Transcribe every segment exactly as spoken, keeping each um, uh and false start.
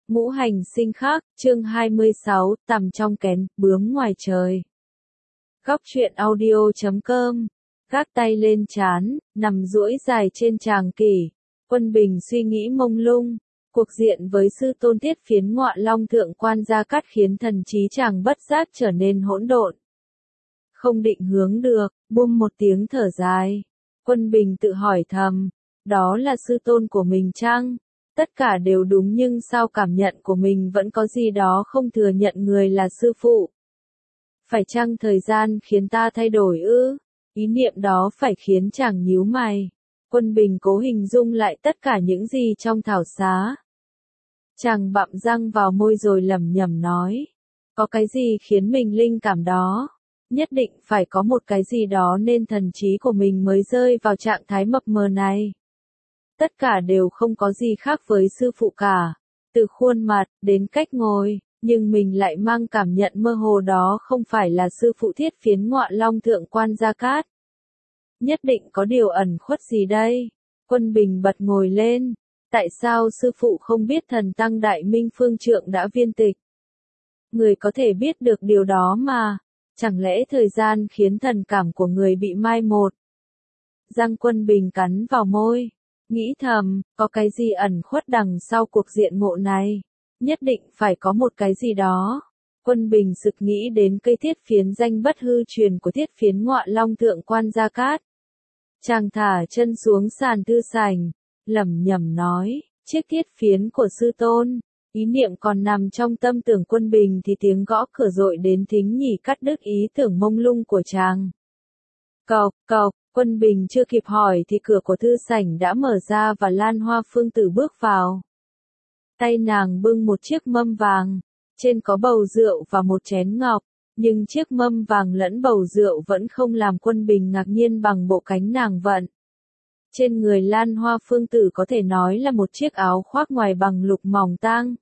Ngũ hành sinh khắc, chương hai mươi sáu, tằm trong kén, bướm ngoài trời. Góc truyện audio chấm com, gác tay lên trán, nằm duỗi dài trên tràng kỷ. Quân Bình suy nghĩ mông lung, cuộc diện với sư tôn Thiết Phiến Ngọa Long thượng quan Gia Cát khiến thần trí chàng bất giác trở nên hỗn độn. Không định hướng được, buông một tiếng thở dài. Quân Bình tự hỏi thầm, đó là sư tôn của mình chăng? Tất cả đều đúng nhưng sao cảm nhận của mình vẫn có gì đó không thừa nhận người là sư phụ? Phải chăng thời gian khiến ta thay đổi ư? Ý niệm đó phải khiến chàng nhíu mày. Quân Bình cố hình dung lại tất cả những gì trong thảo xá. Chàng bặm răng vào môi rồi lẩm nhẩm nói. Có cái gì khiến mình linh cảm đó? Nhất định phải có một cái gì đó nên thần trí của mình mới rơi vào trạng thái mập mờ này. Tất cả đều không có gì khác với sư phụ cả. Từ khuôn mặt, đến cách ngồi, nhưng mình lại mang cảm nhận mơ hồ đó không phải là sư phụ Thiết Phiến Ngọa Long thượng quan Gia Cát. Nhất định có điều ẩn khuất gì đây? Quân Bình bật ngồi lên. Tại sao sư phụ không biết thần tăng Đại Minh Phương Trượng đã viên tịch? Người có thể biết được điều đó mà. Chẳng lẽ thời gian khiến thần cảm của người bị mai một? Răng Quân Bình cắn vào môi. Nghĩ thầm, có cái gì ẩn khuất đằng sau cuộc diện ngộ này? Nhất định phải có một cái gì đó. Quân Bình sực nghĩ đến cây thiết phiến danh bất hư truyền của Thiết Phiến Ngọa Long thượng quan Gia Cát. Chàng thả chân xuống sàn thư sành, lẩm nhẩm nói, chiếc thiết phiến của sư tôn. Ý niệm còn nằm trong tâm tưởng Quân Bình thì tiếng gõ cửa dội đến thính nhỉ cắt đứt ý tưởng mông lung của chàng. Cộc, cộc, Quân Bình chưa kịp hỏi thì cửa của thư sảnh đã mở ra và Lan Hoa Phương Tử bước vào. Tay nàng bưng một chiếc mâm vàng, trên có bầu rượu và một chén ngọc, nhưng chiếc mâm vàng lẫn bầu rượu vẫn không làm Quân Bình ngạc nhiên bằng bộ cánh nàng vận. Trên người Lan Hoa Phương Tử có thể nói là một chiếc áo khoác ngoài bằng lục mỏng tang,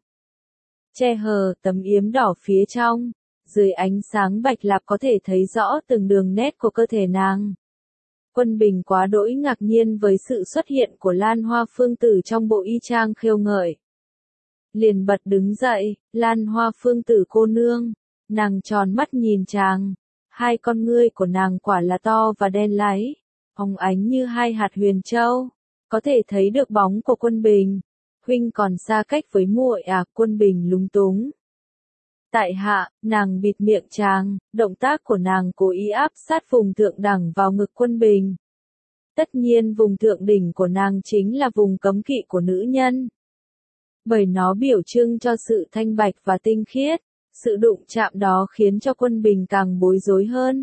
che hờ tấm yếm đỏ phía trong, dưới ánh sáng bạch lạp có thể thấy rõ từng đường nét của cơ thể nàng. Quân Bình quá đỗi ngạc nhiên với sự xuất hiện của Lan Hoa Phương Tử trong bộ y trang khêu ngợi. Liền bật đứng dậy, Lan Hoa Phương Tử cô nương, nàng tròn mắt nhìn chàng, hai con ngươi của nàng quả là to và đen láy, óng ánh như hai hạt huyền châu, có thể thấy được bóng của Quân Bình. Huynh còn xa cách với muội à? Quân Bình lúng túng. Tại hạ, nàng bịt miệng chàng, động tác của nàng cố ý áp sát vùng thượng đẳng vào ngực Quân Bình. Tất nhiên vùng thượng đỉnh của nàng chính là vùng cấm kỵ của nữ nhân. Bởi nó biểu trưng cho sự thanh bạch và tinh khiết, sự đụng chạm đó khiến cho Quân Bình càng bối rối hơn.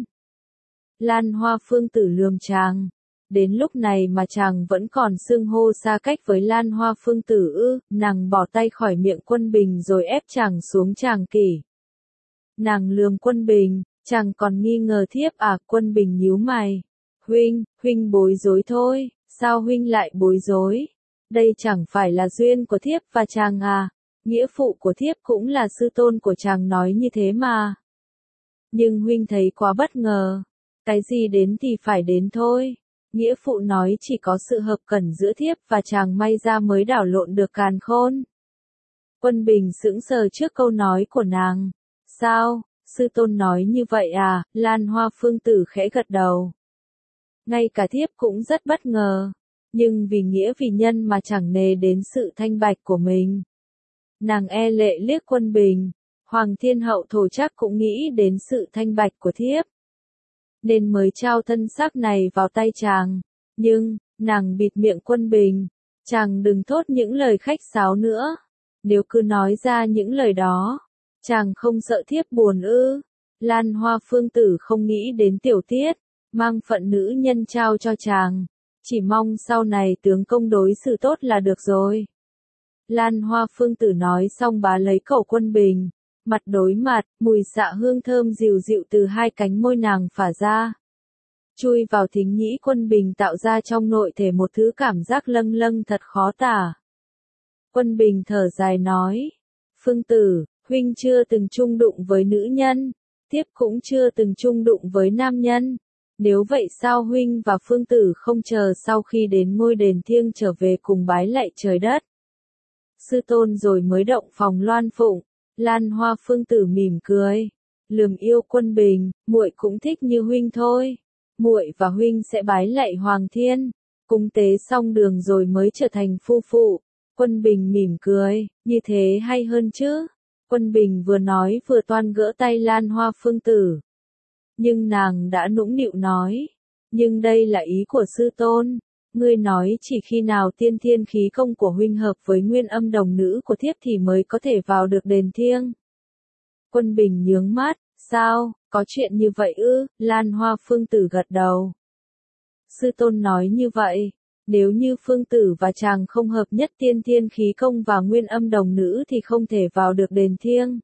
Lan Hoa Phương Tử lườm chàng. Đến lúc này mà chàng vẫn còn xưng hô xa cách với Lan Hoa Phương Tử ư? Nàng bỏ tay khỏi miệng Quân Bình rồi ép chàng xuống tràng kỷ. Nàng lườm Quân Bình, chàng còn nghi ngờ thiếp à? Quân Bình nhíu mày. Huynh, huynh bối rối thôi, sao huynh lại bối rối? Đây chẳng phải là duyên của thiếp và chàng à? Nghĩa phụ của thiếp cũng là sư tôn của chàng nói như thế mà. Nhưng huynh thấy quá bất ngờ. Cái gì đến thì phải đến thôi. Nghĩa phụ nói chỉ có sự hợp cẩn giữa thiếp và chàng may ra mới đảo lộn được càn khôn. Quân Bình sững sờ trước câu nói của nàng. Sao, sư tôn nói như vậy à? Lan Hoa Phương Tử khẽ gật đầu. Ngay cả thiếp cũng rất bất ngờ. Nhưng vì nghĩa vì nhân mà chẳng nề đến sự thanh bạch của mình. Nàng e lệ liếc Quân Bình. Hoàng Thiên Hậu Thổ chắc cũng nghĩ đến sự thanh bạch của thiếp. Nên mới trao thân xác này vào tay chàng. Nhưng, nàng bịt miệng Quân Bình. Chàng đừng thốt những lời khách sáo nữa. Nếu cứ nói ra những lời đó, chàng không sợ thiếp buồn ư? Lan Hoa Phương Tử không nghĩ đến tiểu tiết, mang phận nữ nhân trao cho chàng. Chỉ mong sau này tướng công đối xử tốt là được rồi. Lan Hoa Phương Tử nói xong bá lấy cổ Quân Bình. Mặt đối mặt, mùi xạ hương thơm dịu dịu từ hai cánh môi nàng phả ra. Chui vào thính nhĩ Quân Bình tạo ra trong nội thể một thứ cảm giác lâng lâng thật khó tả. Quân Bình thở dài nói. Phương Tử, huynh chưa từng chung đụng với nữ nhân. Tiếp cũng chưa từng chung đụng với nam nhân. Nếu vậy sao huynh và Phương Tử không chờ sau khi đến ngôi đền thiêng trở về cùng bái lạy trời đất? sư tôn rồi mới động phòng Loan Phụng. Lan Hoa Phương Tử mỉm cười, lườm yêu Quân Bình, muội cũng thích như huynh thôi. Muội và huynh sẽ bái lạy Hoàng Thiên, cúng tế xong đường rồi mới trở thành phu phụ. Quân Bình mỉm cười, như thế hay hơn chứ. Quân Bình vừa nói vừa toan gỡ tay Lan Hoa Phương Tử. Nhưng nàng đã nũng nịu nói, nhưng đây là ý của sư tôn. Ngươi nói chỉ khi nào tiên thiên khí công của huynh hợp với nguyên âm đồng nữ của thiếp thì mới có thể vào được đền thiêng. Quân Bình nhướng mắt, sao, có chuyện như vậy ư? Lan Hoa Phương Tử gật đầu. Sư tôn nói như vậy, nếu như Phương Tử và chàng không hợp nhất tiên thiên khí công và nguyên âm đồng nữ thì không thể vào được đền thiêng.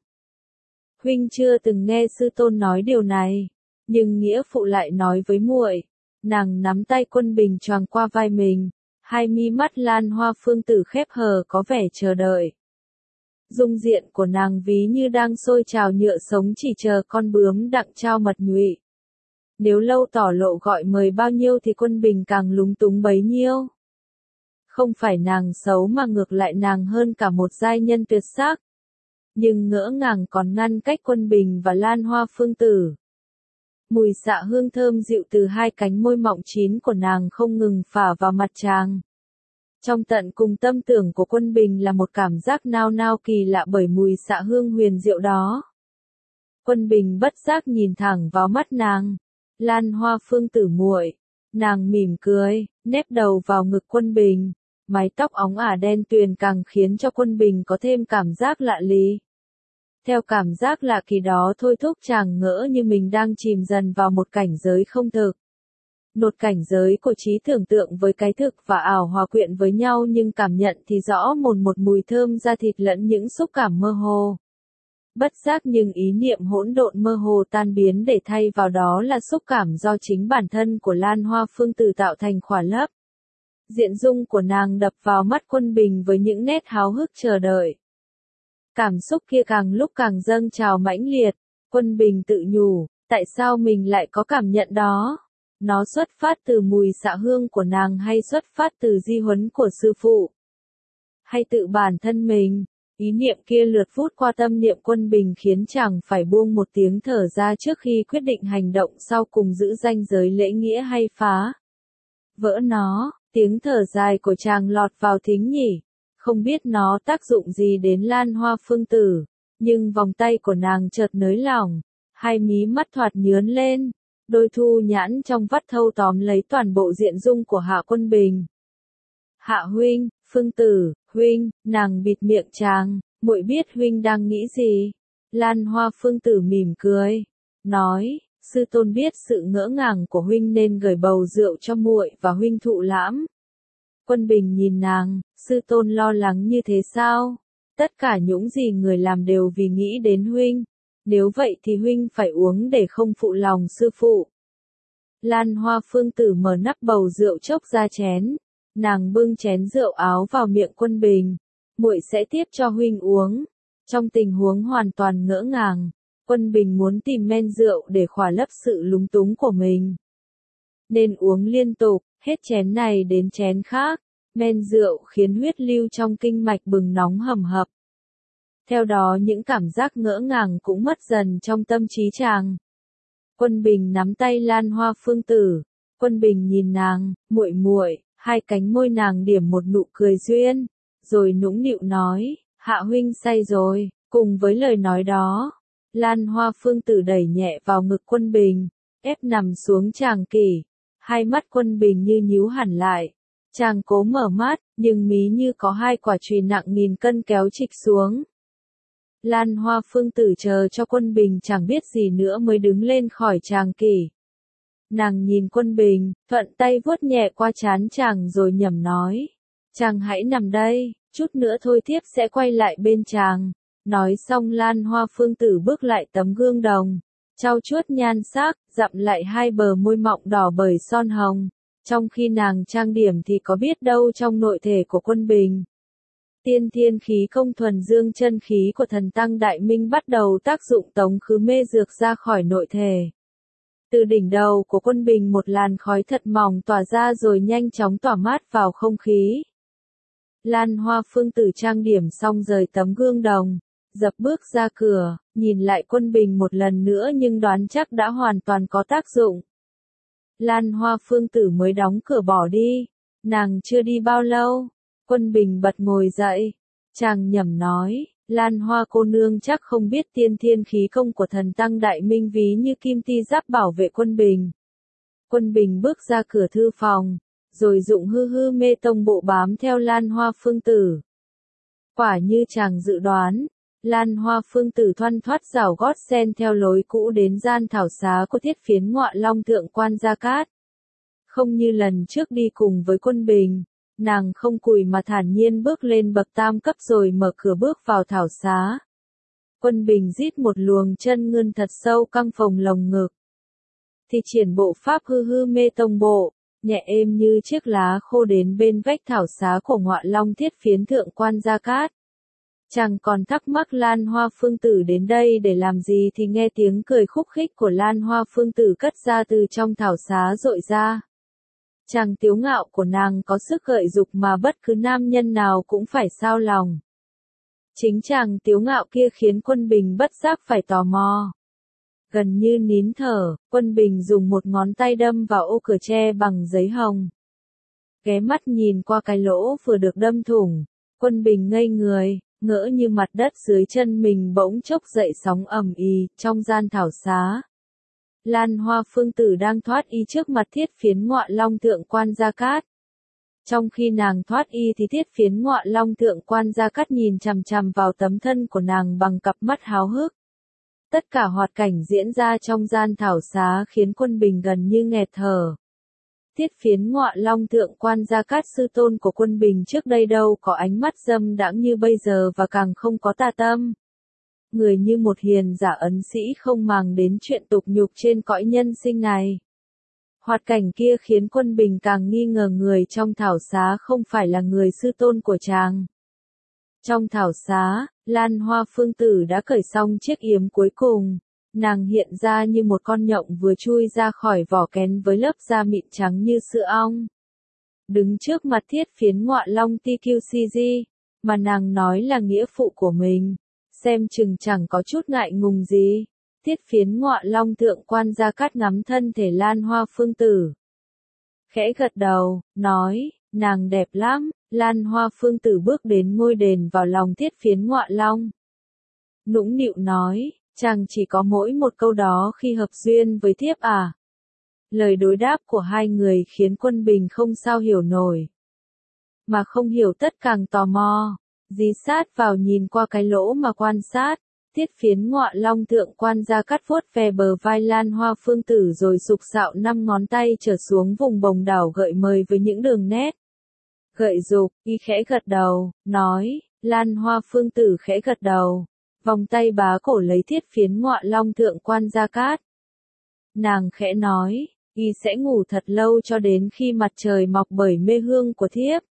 Huynh chưa từng nghe sư tôn nói điều này, nhưng nghĩa phụ lại nói với muội. Nàng nắm tay Quân Bình choàng qua vai mình, hai mi mắt Lan Hoa Phương Tử khép hờ có vẻ chờ đợi. Dung diện của nàng ví như đang sôi trào nhựa sống chỉ chờ con bướm đặng trao mật nhụy. Nếu lâu tỏ lộ gọi mời bao nhiêu thì Quân Bình càng lúng túng bấy nhiêu. Không phải nàng xấu mà ngược lại nàng hơn cả một giai nhân tuyệt sắc. Nhưng ngỡ ngàng còn ngăn cách Quân Bình và Lan Hoa Phương Tử. Mùi xạ hương thơm dịu từ hai cánh môi mọng chín của nàng không ngừng phả vào mặt chàng. Trong tận cùng tâm tưởng của Quân Bình là một cảm giác nao nao kỳ lạ bởi mùi xạ hương huyền diệu đó. Quân Bình bất giác nhìn thẳng vào mắt nàng. Lan Hoa Phương Tử muội, nàng mỉm cười, nép đầu vào ngực Quân Bình, mái tóc óng ả đen tuyền càng khiến cho Quân Bình có thêm cảm giác lạ lì. Theo cảm giác lạ kỳ đó thôi thúc chàng ngỡ như mình đang chìm dần vào một cảnh giới không thực. Một cảnh giới của trí tưởng tượng với cái thực và ảo hòa quyện với nhau nhưng cảm nhận thì rõ một một mùi thơm da thịt lẫn những xúc cảm mơ hồ. Bất giác nhưng ý niệm hỗn độn mơ hồ tan biến để thay vào đó là xúc cảm do chính bản thân của Lan Hoa Phương Tử tạo thành khỏa lấp. Diện dung của nàng đập vào mắt Quân Bình với những nét háo hức chờ đợi. Cảm xúc kia càng lúc càng dâng trào mãnh liệt, Quân Bình tự nhủ, tại sao mình lại có cảm nhận đó? Nó xuất phát từ mùi xạ hương của nàng hay xuất phát từ di huấn của sư phụ? Hay tự bản thân mình? Ý niệm kia lượt vút qua tâm niệm Quân Bình khiến chàng phải buông một tiếng thở ra trước khi quyết định hành động sau cùng giữ ranh giới lễ nghĩa hay phá. Vỡ nó, tiếng thở dài của chàng lọt vào thính nhỉ. Không biết nó tác dụng gì đến Lan Hoa Phương Tử, nhưng vòng tay của nàng chợt nới lỏng, hai mí mắt thoạt nhướn lên, đôi thu nhãn trong vắt thâu tóm lấy toàn bộ diện dung của Hạ Quân Bình. Hạ huynh, Phương Tử, huynh, nàng bịt miệng chàng, muội biết huynh đang nghĩ gì. Lan Hoa Phương Tử mỉm cười, nói, sư tôn biết sự ngỡ ngàng của huynh nên gửi bầu rượu cho muội và huynh thụ lãm. Quân Bình nhìn nàng, sư tôn lo lắng như thế sao? Tất cả những gì người làm đều vì nghĩ đến huynh. Nếu vậy thì huynh phải uống để không phụ lòng sư phụ. Lan Hoa Phương Tử mở nắp bầu rượu chốc ra chén. Nàng bưng chén rượu áo vào miệng Quân Bình. Muội sẽ tiếp cho huynh uống. Trong tình huống hoàn toàn ngỡ ngàng, Quân Bình muốn tìm men rượu để khỏa lấp sự lúng túng của mình. Nên uống liên tục, hết chén này đến chén khác. Men rượu khiến huyết lưu trong kinh mạch bừng nóng hầm hập. Theo đó những cảm giác ngỡ ngàng cũng mất dần trong tâm trí chàng. Quân Bình nắm tay Lan Hoa Phương Tử. Quân Bình nhìn nàng, muội muội, hai cánh môi nàng điểm một nụ cười duyên, rồi nũng nịu nói, Hạ huynh say rồi. Cùng với lời nói đó, Lan Hoa Phương Tử đẩy nhẹ vào ngực Quân Bình, ép nằm xuống chàng kỷ. Hai mắt Quân Bình như nhíu hẳn lại. Chàng cố mở mắt, nhưng mí như có hai quả chùy nặng nghìn cân kéo trịch xuống. Lan Hoa Phương Tử chờ cho Quân Bình chẳng biết gì nữa mới đứng lên khỏi chàng kỷ. Nàng nhìn Quân Bình, thuận tay vuốt nhẹ qua trán chàng rồi nhẩm nói. Chàng hãy nằm đây, chút nữa thôi thiếp sẽ quay lại bên chàng. Nói xong Lan Hoa Phương Tử bước lại tấm gương đồng, trau chuốt nhan sắc, dặm lại hai bờ môi mọng đỏ bởi son hồng. Trong khi nàng trang điểm thì có biết đâu trong nội thể của Quân Bình. Tiên thiên khí công thuần dương chân khí của thần tăng Đại Minh bắt đầu tác dụng tống khứ mê dược ra khỏi nội thể. Từ đỉnh đầu của Quân Bình một làn khói thật mỏng tỏa ra rồi nhanh chóng tỏa mát vào không khí. Lan Hoa Phương Tử trang điểm xong rời tấm gương đồng, dập bước ra cửa, nhìn lại Quân Bình một lần nữa nhưng đoán chắc đã hoàn toàn có tác dụng. Lan Hoa Phương Tử mới đóng cửa bỏ đi, nàng chưa đi bao lâu, Quân Bình bật ngồi dậy, chàng nhẩm nói, Lan Hoa cô nương chắc không biết tiên thiên khí công của thần tăng đại minh ví như kim ti giáp bảo vệ Quân Bình. Quân Bình bước ra cửa thư phòng, rồi dụng hư hư mê tông bộ bám theo Lan Hoa Phương Tử. Quả như chàng dự đoán, Lan Hoa Phương Tử thoăn thoắt rảo gót sen theo lối cũ đến gian thảo xá của Thiết Phiến Ngọa Long thượng quan Gia Cát. Không như lần trước đi cùng với Quân Bình, nàng không cùi mà thản nhiên bước lên bậc tam cấp rồi mở cửa bước vào thảo xá. Quân Bình rít một luồng chân ngươn thật sâu căng phồng lồng ngực. Thì triển bộ pháp hư hư mê tông bộ, nhẹ êm như chiếc lá khô đến bên vách thảo xá của Ngọa Long Thiết Phiến thượng quan Gia Cát. Chàng còn thắc mắc Lan Hoa Phương Tử đến đây để làm gì thì nghe tiếng cười khúc khích của Lan Hoa Phương Tử cất ra từ trong thảo xá rội ra. Chàng tiếu ngạo của nàng có sức gợi dục mà bất cứ nam nhân nào cũng phải xao lòng. Chính chàng tiếu ngạo kia khiến Quân Bình bất giác phải tò mò. Gần như nín thở, Quân Bình dùng một ngón tay đâm vào ô cửa tre bằng giấy hồng. Ghé mắt nhìn qua cái lỗ vừa được đâm thủng, Quân Bình ngây người, ngỡ như mặt đất dưới chân mình bỗng chốc dậy sóng ầm ĩ. Trong gian thảo xá, Lan Hoa Phương Tử đang thoát y trước mặt Thiết Phiến Ngọa Long thượng quan Gia Cát. Trong khi nàng thoát y thì Thiết Phiến Ngọa Long thượng quan Gia Cát nhìn chằm chằm vào tấm thân của nàng bằng cặp mắt háo hức. Tất cả hoạt cảnh diễn ra trong gian thảo xá khiến Quân Bình gần như nghẹt thở. Thiết Phiến Ngọa Long thượng quan Gia Cát sư tôn của Quân Bình trước đây đâu có ánh mắt dâm đãng như bây giờ và càng không có tà tâm. Người như một hiền giả ấn sĩ không màng đến chuyện tục nhục trên cõi nhân sinh này. Hoạt cảnh kia khiến Quân Bình càng nghi ngờ người trong thảo xá không phải là người sư tôn của chàng. Trong thảo xá, Lan Hoa Phương Tử đã cởi xong chiếc yếm cuối cùng. Nàng hiện ra như một con nhộng vừa chui ra khỏi vỏ kén với lớp da mịn trắng như sữa ong. Đứng trước mặt Thiết Phiến Ngọa Long tê quy xê giê, mà nàng nói là nghĩa phụ của mình, xem chừng chẳng có chút ngại ngùng gì. Thiết Phiến Ngọa Long thượng quan Gia Cát ngắm thân thể Lan Hoa Phương Tử. Khẽ gật đầu, nói, nàng đẹp lắm. Lan Hoa Phương Tử bước đến ngôi đền vào lòng Thiết Phiến Ngọa Long. Nũng nịu nói, chàng chỉ có mỗi một câu đó khi hợp duyên với thiếp à? Lời đối đáp của hai người khiến Quân Bình không sao hiểu nổi. Mà không hiểu tất càng tò mò, dí sát vào nhìn qua cái lỗ mà quan sát. Thiết Phiến Ngọa Long thượng quan Gia Cát vuốt ve bờ vai Lan Hoa Phương Tử rồi sục sạo năm ngón tay trở xuống vùng bồng đảo gợi mời với những đường nét gợi dục. Y khẽ gật đầu, nói, Lan Hoa Phương Tử khẽ gật đầu, vòng tay bá cổ lấy Thiết Phiến Ngọa Long thượng quan Gia Cát. Nàng khẽ nói, y sẽ ngủ thật lâu cho đến khi mặt trời mọc bởi mê hương của thiếp.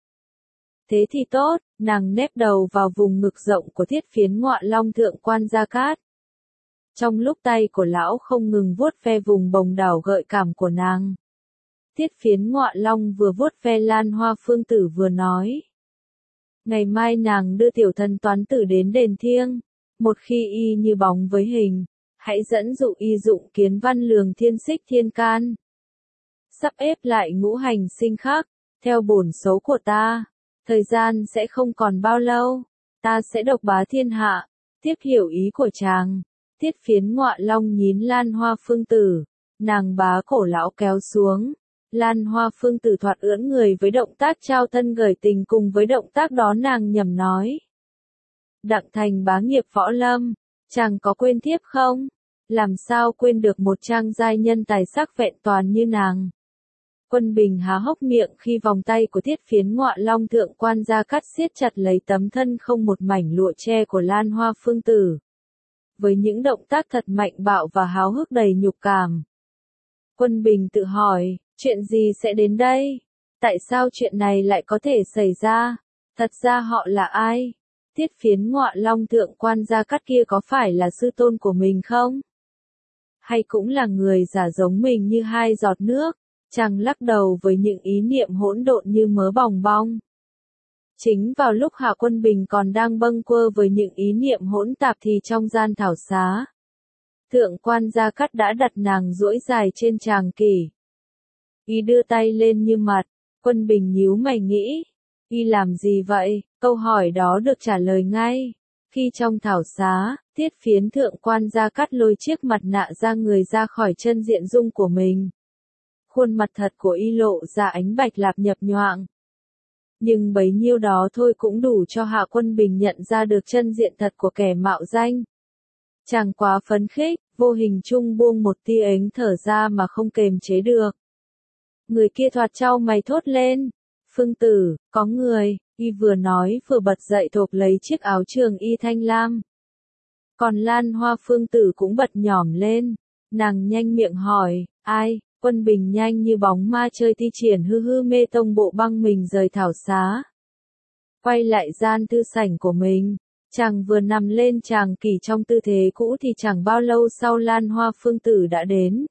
Thế thì tốt, nàng nép đầu vào vùng ngực rộng của Thiết Phiến Ngọa Long thượng quan Gia Cát. Trong lúc tay của lão không ngừng vuốt ve vùng bồng đảo gợi cảm của nàng, Thiết Phiến Ngọa Long vừa vuốt ve Lan Hoa Phương Tử vừa nói. Ngày mai nàng đưa tiểu thần toán tử đến đền thiêng, một khi y như bóng với hình, hãy dẫn dụ y dụng kiến văn lường thiên xích thiên can. Sắp ép lại ngũ hành sinh khắc, theo bổn số của ta, thời gian sẽ không còn bao lâu, ta sẽ độc bá thiên hạ. Tiếp hiểu ý của chàng, Thiết Phiến Ngọa Long nhín Lan Hoa Phương Tử, nàng bá cổ lão kéo xuống. Lan Hoa Phương Tử thoạt ưỡn người với động tác trao thân gởi tình, cùng với động tác đó nàng nhầm nói. Đặng thành bá nghiệp võ lâm, chàng có quên thiếp không? Làm sao quên được một trang giai nhân tài sắc vẹn toàn như nàng? Quân Bình há hốc miệng khi vòng tay của Thiết Phiến Ngọa Long thượng quan Gia Cát siết chặt lấy tấm thân không một mảnh lụa che của Lan Hoa Phương Tử. Với những động tác thật mạnh bạo và háo hức đầy nhục cảm. Quân Bình tự hỏi, chuyện gì sẽ đến đây? Tại sao chuyện này lại có thể xảy ra? Thật ra họ là ai? Thiết Phiến Ngọa Long thượng quan Gia Cát kia có phải là sư tôn của mình không? Hay cũng là người giả giống mình như hai giọt nước? Chàng lắc đầu với những ý niệm hỗn độn như mớ bòng bong. Chính vào lúc Hạ Quân Bình còn đang bâng quơ với những ý niệm hỗn tạp thì trong gian thảo xá, Thượng quan Gia Cát đã đặt nàng duỗi dài trên tràng kỷ. Y đưa tay lên như mặt, Quân Bình nhíu mày nghĩ, y làm gì vậy? Câu hỏi đó được trả lời ngay. Khi trong thảo xá, Tiết Phiến Thượng quan Gia Cát lôi chiếc mặt nạ ra người ra khỏi chân diện dung của mình. Khuôn mặt thật của y lộ ra ánh bạch lạp nhập nhoạng. Nhưng bấy nhiêu đó thôi cũng đủ cho Hạ Quân Bình nhận ra được chân diện thật của kẻ mạo danh. Chàng quá phấn khích, vô hình chung buông một tia ánh thở ra mà không kềm chế được. Người kia thoạt chau mày thốt lên. Phương Tử, có người, y vừa nói vừa bật dậy thộp lấy chiếc áo trường y thanh lam. Còn Lan Hoa Phương Tử cũng bật nhỏm lên. Nàng nhanh miệng hỏi, ai? Quân Bình nhanh như bóng ma chơi thi triển hư hư mê tông bộ băng mình rời thảo xá. Quay lại gian thư sảnh của mình. Chàng vừa nằm lên tràng kỷ trong tư thế cũ thì chẳng bao lâu sau Lan Hoa Phương Tử đã đến.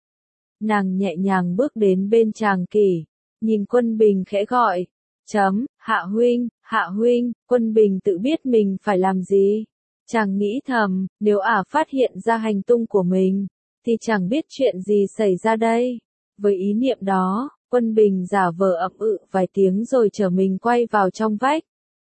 Nàng nhẹ nhàng bước đến bên tràng kỷ, nhìn Quân Bình khẽ gọi, chấm, Hạ huynh, Hạ huynh. Quân Bình tự biết mình phải làm gì. Chàng nghĩ thầm, nếu ả phát hiện ra hành tung của mình, thì chẳng biết chuyện gì xảy ra đây. Với ý niệm đó, Quân Bình giả vờ ậm ừ vài tiếng rồi trở mình quay vào trong vách.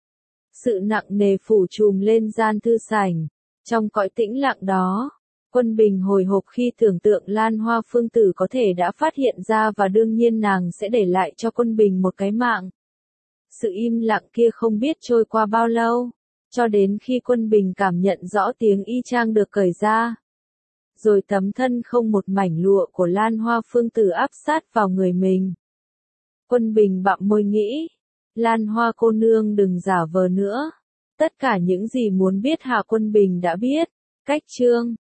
Sự nặng nề phủ trùm lên gian thư sảnh. Trong cõi tĩnh lặng đó, Quân Bình hồi hộp khi tưởng tượng Lan Hoa Phương Tử có thể đã phát hiện ra và đương nhiên nàng sẽ để lại cho Quân Bình một cái mạng. Sự im lặng kia không biết trôi qua bao lâu, cho đến khi Quân Bình cảm nhận rõ tiếng y chang được cởi ra. Rồi tấm thân không một mảnh lụa của Lan Hoa Phương Tử áp sát vào người mình. Quân Bình bặm môi nghĩ, Lan Hoa cô nương đừng giả vờ nữa. Tất cả những gì muốn biết Hạ Quân Bình đã biết. Cách chương